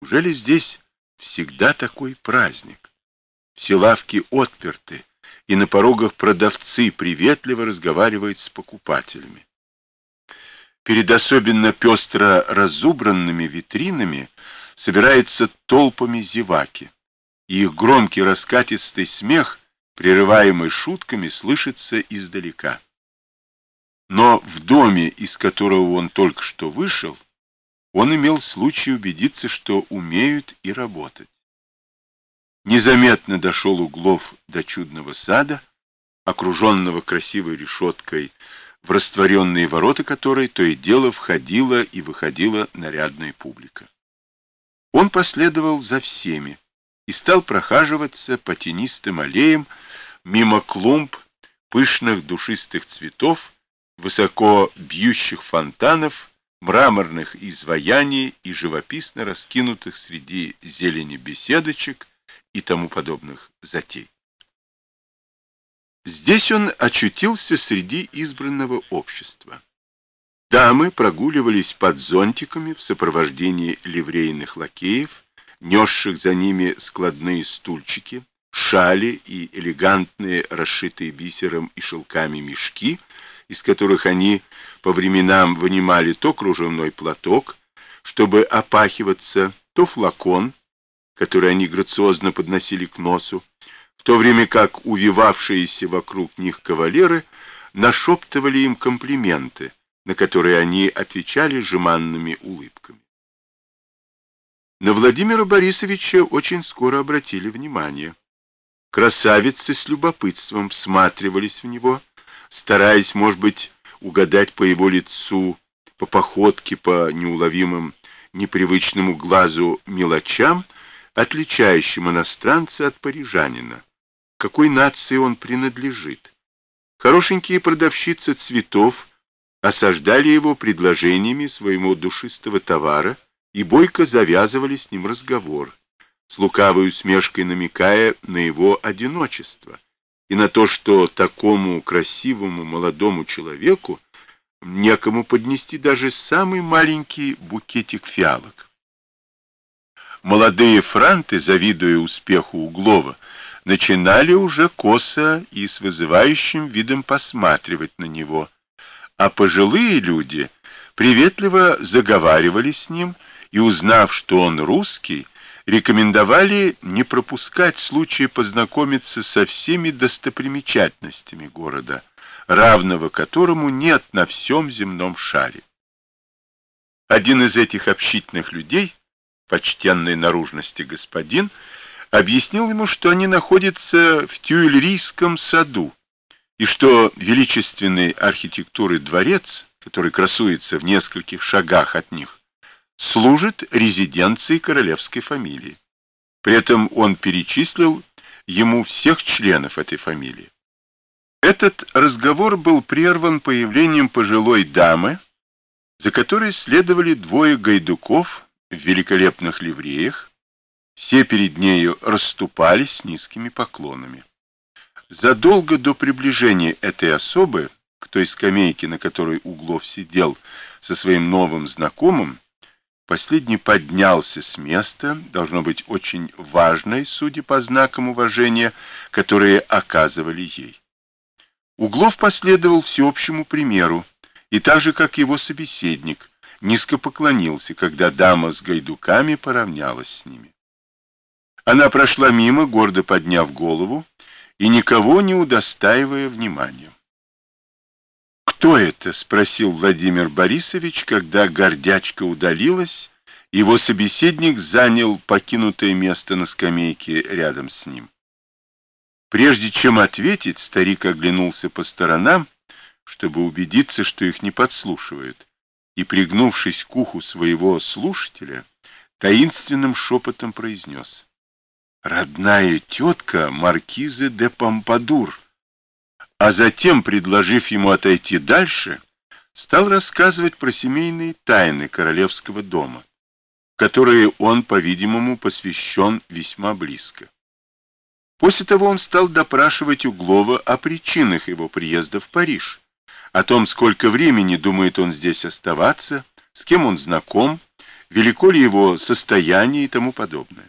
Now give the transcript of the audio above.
Неужели здесь всегда такой праздник? Все лавки отперты, и на порогах продавцы приветливо разговаривают с покупателями. Перед особенно пестро разубранными витринами собираются толпами зеваки, и их громкий раскатистый смех, прерываемый шутками, слышится издалека. Но в доме, из которого он только что вышел, он имел случай убедиться, что умеют и работать. Незаметно дошел Углов до чудного сада, окруженного красивой решеткой, в растворенные ворота которой то и дело входила и выходила нарядная публика. Он последовал за всеми и стал прохаживаться по тенистым аллеям мимо клумб, пышных душистых цветов, высоко бьющих фонтанов, мраморных изваяний и живописно раскинутых среди зелени беседочек и тому подобных затей. Здесь он очутился среди избранного общества. Дамы прогуливались под зонтиками в сопровождении ливрейных лакеев, несших за ними складные стульчики, шали и элегантные, расшитые бисером и шелками мешки, из которых они по временам вынимали то кружевной платок, чтобы опахиваться, то флакон, который они грациозно подносили к носу, в то время как увивавшиеся вокруг них кавалеры нашептывали им комплименты, на которые они отвечали жеманными улыбками. На Владимира Борисовича очень скоро обратили внимание. Красавицы с любопытством всматривались в него, стараясь, может быть, угадать по его лицу, по походке, по неуловимым, непривычному глазу мелочам, отличающим иностранца от парижанина, к какой нации он принадлежит. Хорошенькие продавщицы цветов осаждали его предложениями своего душистого товара и бойко завязывали с ним разговор, с лукавой усмешкой намекая на его одиночество и на то, что такому красивому молодому человеку некому поднести даже самый маленький букетик фиалок. Молодые франты, завидуя успеху Углова, начинали уже косо и с вызывающим видом посматривать на него, а пожилые люди приветливо заговаривали с ним и, узнав, что он русский, рекомендовали не пропускать случая познакомиться со всеми достопримечательностями города, равного которому нет на всем земном шаре. Один из этих общительных людей, почтенной наружности господин, объяснил ему, что они находятся в Тюильрийском саду, и что величественный архитектуры дворец, который красуется в нескольких шагах от них, служит резиденцией королевской фамилии. При этом он перечислил ему всех членов этой фамилии. Этот разговор был прерван появлением пожилой дамы, за которой следовали двое гайдуков в великолепных ливреях. Все перед нею расступались с низкими поклонами. Задолго до приближения этой особы к той скамейке, на которой Углов сидел со своим новым знакомым, последний поднялся с места, должно быть очень важной, судя по знакам уважения, которые оказывали ей. Углов последовал всеобщему примеру, и так же, как его собеседник, низко поклонился, когда дама с гайдуками поравнялась с ними. Она прошла мимо, гордо подняв голову и никого не удостаивая внимания. «Кто это?» — спросил Владимир Борисович, когда гордячка удалилась, и его собеседник занял покинутое место на скамейке рядом с ним. Прежде чем ответить, старик оглянулся по сторонам, чтобы убедиться, что их не подслушивают, и, пригнувшись к уху своего слушателя, таинственным шепотом произнес: «Родная тетка маркизы де Помпадур», а затем, предложив ему отойти дальше, стал рассказывать про семейные тайны королевского дома, в которые он, по-видимому, посвящен весьма близко. После того он стал допрашивать Углова о причинах его приезда в Париж, о том, сколько времени думает он здесь оставаться, с кем он знаком, велико ли его состояние и тому подобное.